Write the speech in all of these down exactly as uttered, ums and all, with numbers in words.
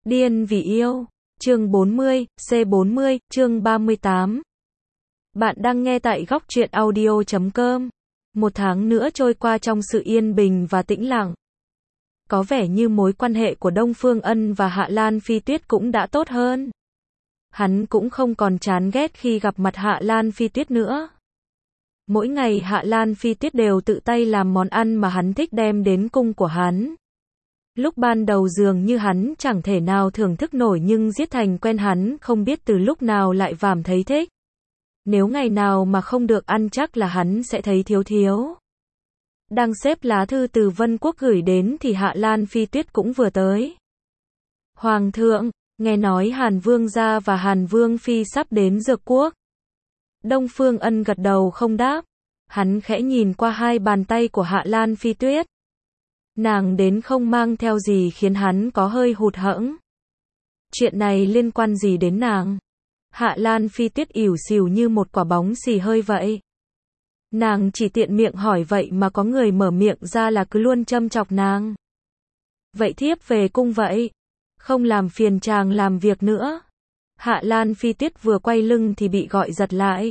Điên vì yêu. Chương bốn mươi, C bốn mươi, chương ba mươi tám. Bạn đang nghe tại góc truyện audio chấm com. Một tháng nữa trôi qua trong sự yên bình và tĩnh lặng. Có vẻ như mối quan hệ của Đông Phương Ân và Hạ Lan Phi Tuyết cũng đã tốt hơn. Hắn cũng không còn chán ghét khi gặp mặt Hạ Lan Phi Tuyết nữa. Mỗi ngày Hạ Lan Phi Tuyết đều tự tay làm món ăn mà hắn thích đem đến cung của hắn. Lúc ban đầu dường như hắn chẳng thể nào thưởng thức nổi, nhưng Diết Thành quen hắn không biết từ lúc nào lại cảm thấy thích. Nếu ngày nào mà không được ăn chắc là hắn sẽ thấy thiếu thiếu. Đang xếp lá thư từ Vân Quốc gửi đến thì Hạ Lan Phi Tuyết cũng vừa tới. Hoàng thượng, nghe nói Hàn Vương gia và Hàn Vương Phi sắp đến Dược Quốc. Đông Phương Ân gật đầu không đáp. Hắn khẽ nhìn qua hai bàn tay của Hạ Lan Phi Tuyết. Nàng đến không mang theo gì khiến hắn có hơi hụt hẫng. Chuyện này liên quan gì đến nàng? Hạ Lan Phi Tuyết ỉu xìu như một quả bóng xì hơi vậy. Nàng chỉ tiện miệng hỏi vậy mà có người mở miệng ra là cứ luôn châm chọc nàng. Vậy thiếp về cung vậy. Không làm phiền chàng làm việc nữa. Hạ Lan Phi Tuyết vừa quay lưng thì bị gọi giật lại.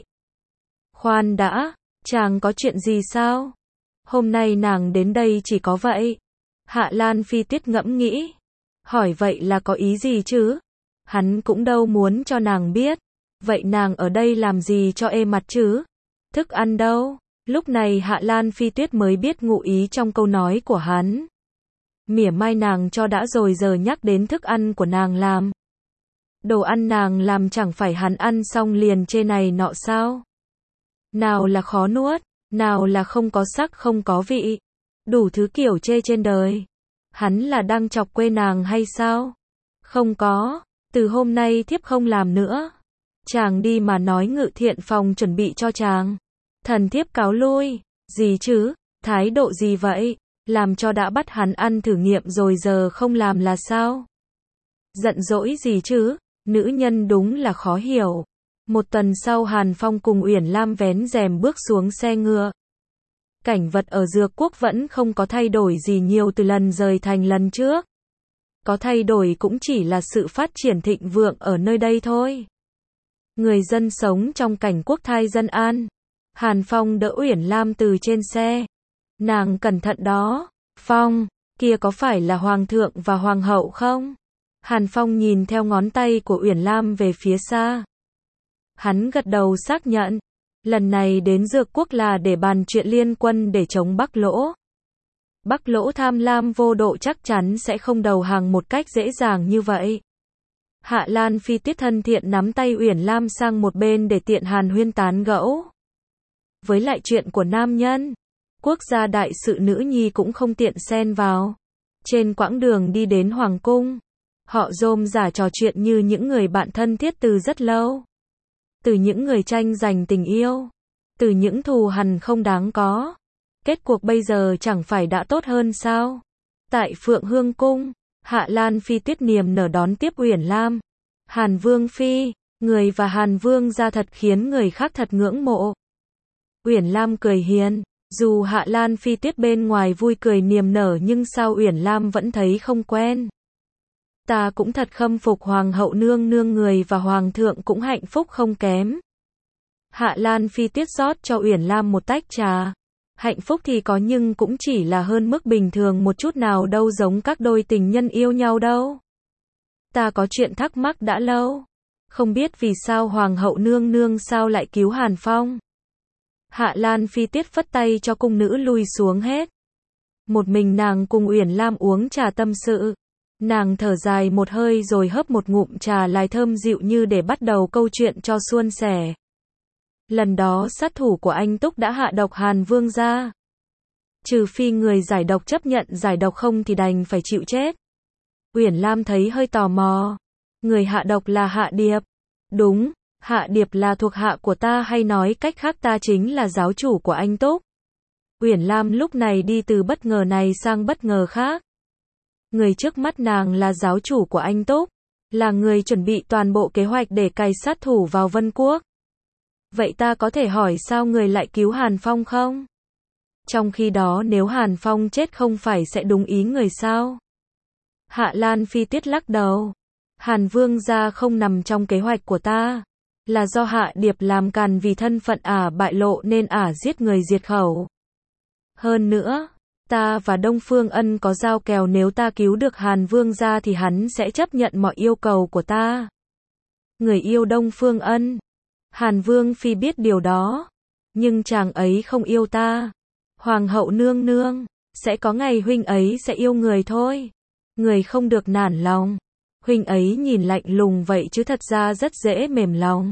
Khoan đã, chàng có chuyện gì sao? Hôm nay nàng đến đây chỉ có vậy. Hạ Lan Phi Tuyết ngẫm nghĩ. Hỏi vậy là có ý gì chứ? Hắn cũng đâu muốn cho nàng biết. Vậy nàng ở đây làm gì cho ê mặt chứ? Thức ăn đâu? Lúc này Hạ Lan Phi Tuyết mới biết ngụ ý trong câu nói của hắn. Mỉa mai nàng cho đã rồi giờ nhắc đến thức ăn của nàng làm. Đồ ăn nàng làm chẳng phải hắn ăn xong liền chê này nọ sao? Nào là khó nuốt, nào là không có sắc không có vị. Đủ thứ kiểu chê trên đời. Hắn là đang chọc quê nàng hay sao? Không có, từ hôm nay thiếp không làm nữa. Chàng đi mà nói Ngự Thiện phòng chuẩn bị cho chàng. Thần thiếp cáo lui. Gì chứ? Thái độ gì vậy? Làm cho đã bắt hắn ăn thử nghiệm rồi giờ không làm là sao? Giận dỗi gì chứ? Nữ nhân đúng là khó hiểu. Một tuần sau Hàn Phong cùng Uyển Lam vén rèm bước xuống xe ngựa. Cảnh vật ở Dược Quốc vẫn không có thay đổi gì nhiều từ lần rời thành lần trước. Có thay đổi cũng chỉ là sự phát triển thịnh vượng ở nơi đây thôi. Người dân sống trong cảnh quốc thái dân an. Hàn Phong đỡ Uyển Lam từ trên xe. Nàng cẩn thận đó. Phong, kia có phải là Hoàng thượng và Hoàng hậu không? Hàn Phong nhìn theo ngón tay của Uyển Lam về phía xa. Hắn gật đầu xác nhận. Lần này đến Dược Quốc là để bàn chuyện liên quân để chống Bắc Lỗ. Bắc Lỗ tham lam vô độ chắc chắn sẽ không đầu hàng một cách dễ dàng như vậy. Hạ Lan Phi Tuyết thân thiện nắm tay Uyển Lam sang một bên để tiện hàn huyên tán gẫu. Với lại chuyện của nam nhân, quốc gia đại sự nữ nhi cũng không tiện xen vào. Trên quãng đường đi đến Hoàng cung, họ rôm rả trò chuyện như những người bạn thân thiết từ rất lâu. Từ những người tranh giành tình yêu, từ những thù hằn không đáng có. Kết cuộc bây giờ chẳng phải đã tốt hơn sao? Tại Phượng Hương Cung, Hạ Lan Phi Tuyết niềm nở đón tiếp Uyển Lam. Hàn Vương Phi, người và Hàn Vương gia thật khiến người khác thật ngưỡng mộ. Uyển Lam cười hiền, dù Hạ Lan Phi Tuyết bên ngoài vui cười niềm nở nhưng sao Uyển Lam vẫn thấy không quen. Ta cũng thật khâm phục Hoàng hậu nương nương, người và Hoàng thượng cũng hạnh phúc không kém. Hạ Lan Phi Tuyết rót cho Uyển Lam một tách trà. Hạnh phúc thì có nhưng cũng chỉ là hơn mức bình thường một chút, nào đâu giống các đôi tình nhân yêu nhau đâu. Ta có chuyện thắc mắc đã lâu. Không biết vì sao Hoàng hậu nương nương sao lại cứu Hàn Phong. Hạ Lan Phi Tuyết phất tay cho cung nữ lui xuống hết. Một mình nàng cùng Uyển Lam uống trà tâm sự. Nàng thở dài một hơi rồi hớp một ngụm trà lai thơm dịu như để bắt đầu câu chuyện cho suôn sẻ. Lần đó sát thủ của anh Túc đã hạ độc Hàn Vương gia. Trừ phi người giải độc chấp nhận giải độc, không thì đành phải chịu chết. Uyển Lam thấy hơi tò mò. Người hạ độc là Hạ Điệp. Đúng, Hạ Điệp là thuộc hạ của ta, hay nói cách khác ta chính là giáo chủ của anh Túc. Uyển Lam lúc này đi từ bất ngờ này sang bất ngờ khác. Người trước mắt nàng là giáo chủ của anh Túc, là người chuẩn bị toàn bộ kế hoạch để cài sát thủ vào Vân Quốc. Vậy ta có thể hỏi sao người lại cứu Hàn Phong không? Trong khi đó nếu Hàn Phong chết không phải sẽ đúng ý người sao? Hạ Lan Phi Tuyết lắc đầu. Hàn Vương gia không nằm trong kế hoạch của ta. Là do Hạ Điệp làm càn vì thân phận ả bại lộ nên ả giết người diệt khẩu. Hơn nữa, ta và Đông Phương Ân có giao kèo nếu ta cứu được Hàn Vương gia thì hắn sẽ chấp nhận mọi yêu cầu của ta. Người yêu Đông Phương Ân. Hàn Vương phi biết điều đó. Nhưng chàng ấy không yêu ta. Hoàng hậu nương nương, sẽ có ngày huynh ấy sẽ yêu người thôi. Người không được nản lòng. Huynh ấy nhìn lạnh lùng vậy chứ thật ra rất dễ mềm lòng.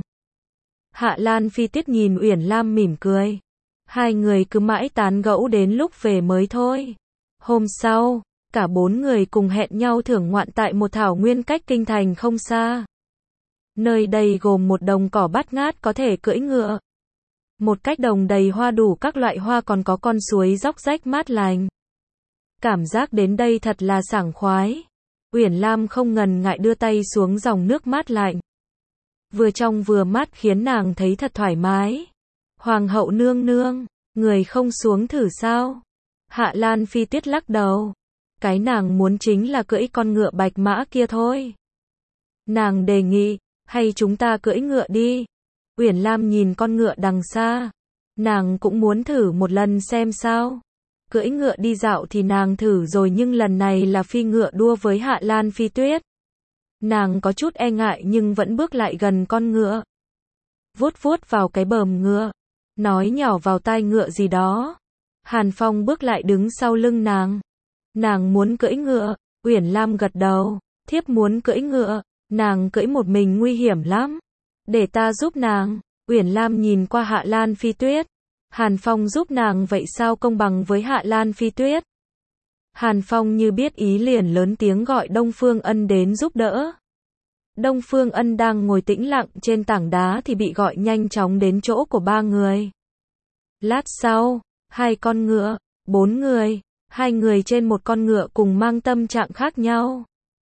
Hạ Lan Phi Tuyết nhìn Uyển Lam mỉm cười. Hai người cứ mãi tán gẫu đến lúc về mới thôi. Hôm sau, cả bốn người cùng hẹn nhau thưởng ngoạn tại một thảo nguyên cách kinh thành không xa. Nơi đây gồm một đồng cỏ bát ngát có thể cưỡi ngựa. Một cách đồng đầy hoa đủ các loại hoa còn có con suối róc rách mát lành. Cảm giác đến đây thật là sảng khoái. Uyển Lam không ngần ngại đưa tay xuống dòng nước mát lạnh. Vừa trong vừa mát khiến nàng thấy thật thoải mái. Hoàng hậu nương nương, người không xuống thử sao? Hạ Lan Phi Tuyết lắc đầu. Cái nàng muốn chính là cưỡi con ngựa bạch mã kia thôi. Nàng đề nghị, hay chúng ta cưỡi ngựa đi. Uyển Lam nhìn con ngựa đằng xa. Nàng cũng muốn thử một lần xem sao. Cưỡi ngựa đi dạo thì nàng thử rồi nhưng lần này là phi ngựa đua với Hạ Lan Phi Tuyết. Nàng có chút e ngại nhưng vẫn bước lại gần con ngựa. Vuốt vuốt vào cái bờm ngựa. Nói nhỏ vào tai ngựa gì đó. Hàn Phong bước lại đứng sau lưng nàng. Nàng muốn cưỡi ngựa. Uyển Lam gật đầu. Thiếp muốn cưỡi ngựa. Nàng cưỡi một mình nguy hiểm lắm. Để ta giúp nàng. Uyển Lam nhìn qua Hạ Lan Phi Tuyết. Hàn Phong giúp nàng vậy sao công bằng với Hạ Lan Phi Tuyết? Hàn Phong như biết ý liền lớn tiếng gọi Đông Phương Ân đến giúp đỡ. Đông Phương Ân đang ngồi tĩnh lặng trên tảng đá thì bị gọi nhanh chóng đến chỗ của ba người. Lát sau, hai con ngựa, bốn người, hai người trên một con ngựa cùng mang tâm trạng khác nhau.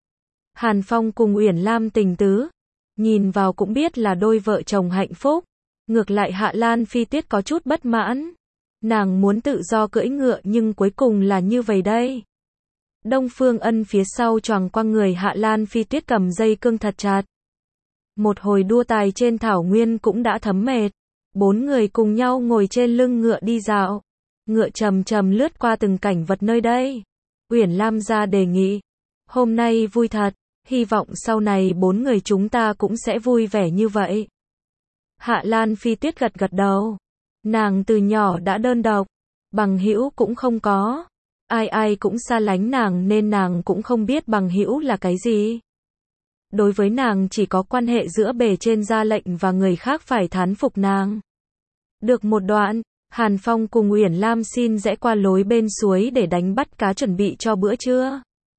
Hàn Phong cùng Uyển Lam tình tứ, nhìn vào cũng biết là đôi vợ chồng hạnh phúc. Ngược lại Hạ Lan Phi Tuyết có chút bất mãn. Nàng muốn tự do cưỡi ngựa nhưng cuối cùng là như vậy đây. Đông Phương Ân phía sau choàng qua người Hạ Lan Phi Tuyết cầm dây cương thật chặt. Một hồi đua tài trên thảo nguyên cũng đã thấm mệt. Bốn người cùng nhau ngồi trên lưng ngựa đi dạo. Ngựa chầm chầm lướt qua từng cảnh vật nơi đây. Uyển Lam ra đề nghị. Hôm nay vui thật. Hy vọng sau này bốn người chúng ta cũng sẽ vui vẻ như vậy. Hạ Lan Phi Tuyết gật gật đầu. Nàng từ nhỏ đã đơn độc. Bằng hữu cũng không có. Ai ai cũng xa lánh nàng nên nàng cũng không biết bằng hữu là cái gì. Đối với nàng chỉ có quan hệ giữa bề trên ra lệnh và người khác phải thán phục nàng. Được một đoạn, Hàn Phong cùng Uyển Lam xin rẽ qua lối bên suối để đánh bắt cá chuẩn bị cho bữa trưa.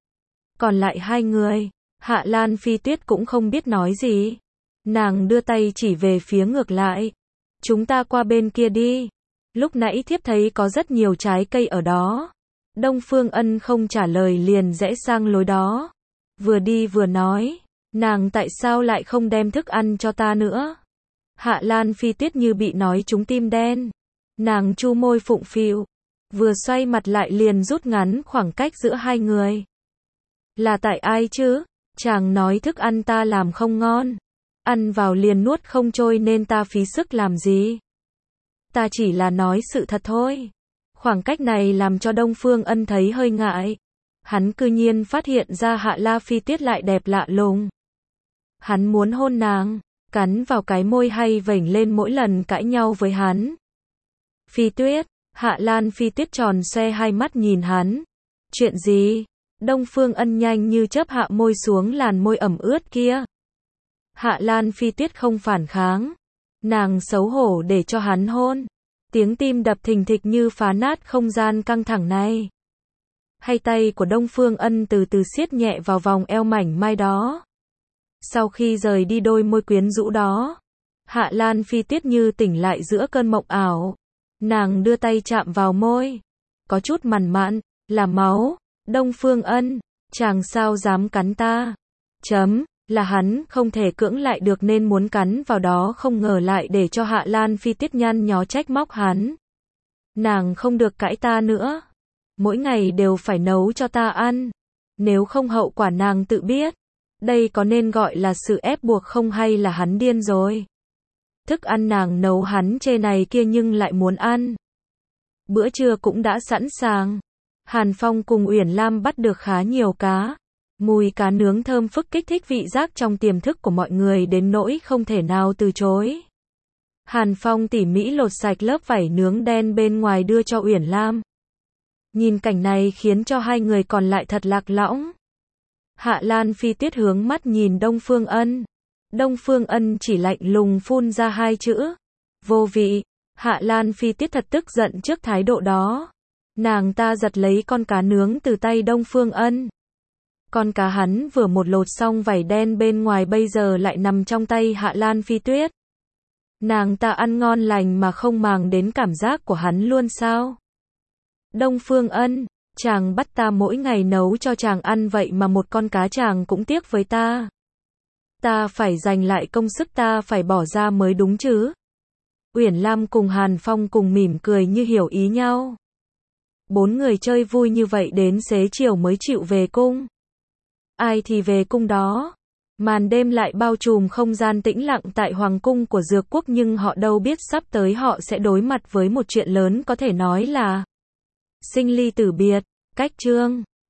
Còn lại hai người, Hạ Lan Phi Tuyết cũng không biết nói gì. Nàng đưa tay chỉ về phía ngược lại. Chúng ta qua bên kia đi. Lúc nãy thiếp thấy có rất nhiều trái cây ở đó. Đông Phương Ân không trả lời liền rẽ sang lối đó. Vừa đi vừa nói. Nàng tại sao lại không đem thức ăn cho ta nữa? Hạ Lan Phi Tuyết như bị nói trúng tim đen. Nàng chu môi phụng phịu. Vừa xoay mặt lại liền rút ngắn khoảng cách giữa hai người. Là tại ai chứ? Chàng nói thức ăn ta làm không ngon. Ăn vào liền nuốt không trôi nên ta phí sức làm gì. Ta chỉ là nói sự thật thôi. Khoảng cách này làm cho Đông Phương Ân thấy hơi ngại. Hắn cư nhiên phát hiện ra Hạ La Phi Tuyết lại đẹp lạ lùng. Hắn muốn hôn nàng, cắn vào cái môi hay vểnh lên mỗi lần cãi nhau với hắn. Phi Tuyết, Hạ Lan Phi Tuyết tròn xoe hai mắt nhìn hắn. Chuyện gì? Đông Phương Ân nhanh như chớp hạ môi xuống làn môi ẩm ướt kia. Hạ Lan Phi Tuyết không phản kháng. Nàng xấu hổ để cho hắn hôn. Tiếng tim đập thình thịch như phá nát không gian căng thẳng này. Hai tay của Đông Phương Ân từ từ siết nhẹ vào vòng eo mảnh mai đó. Sau khi rời đi đôi môi quyến rũ đó, Hạ Lan Phi Tuyết như tỉnh lại giữa cơn mộng ảo. Nàng đưa tay chạm vào môi. Có chút mằn mặn, là máu. Đông Phương Ân, chàng sao dám cắn ta? Chấm, là hắn không thể cưỡng lại được nên muốn cắn vào đó không ngờ lại để cho Hạ Lan Phi Tuyết nhăn nhó trách móc hắn. Nàng không được cãi ta nữa. Mỗi ngày đều phải nấu cho ta ăn. Nếu không hậu quả nàng tự biết. Đây có nên gọi là sự ép buộc không hay là hắn điên rồi? Thức ăn nàng nấu hắn chê này kia nhưng lại muốn ăn. Bữa trưa cũng đã sẵn sàng. Hàn Phong cùng Uyển Lam bắt được khá nhiều cá. Mùi cá nướng thơm phức kích thích vị giác trong tiềm thức của mọi người đến nỗi không thể nào từ chối. Hàn Phong tỉ mỉ lột sạch lớp vảy nướng đen bên ngoài đưa cho Uyển Lam. Nhìn cảnh này khiến cho hai người còn lại thật lạc lõng. Hạ Lan Phi Tuyết hướng mắt nhìn Đông Phương Ân. Đông Phương Ân chỉ lạnh lùng phun ra hai chữ. Vô vị. Hạ Lan Phi Tuyết thật tức giận trước thái độ đó. Nàng ta giật lấy con cá nướng từ tay Đông Phương Ân. Con cá hắn vừa một lột xong vảy đen bên ngoài bây giờ lại nằm trong tay Hạ Lan Phi Tuyết. Nàng ta ăn ngon lành mà không màng đến cảm giác của hắn luôn sao? Đông Phương Ân, chàng bắt ta mỗi ngày nấu cho chàng ăn vậy mà một con cá chàng cũng tiếc với ta. Ta phải dành lại công sức ta phải bỏ ra mới đúng chứ. Uyển Lam cùng Hàn Phong cùng mỉm cười như hiểu ý nhau. Bốn người chơi vui như vậy đến xế chiều mới chịu về cung. Ai thì về cung đó. Màn đêm lại bao trùm không gian tĩnh lặng tại hoàng cung của Dược Quốc nhưng họ đâu biết sắp tới họ sẽ đối mặt với một chuyện lớn có thể nói là sinh ly tử biệt. Cách chương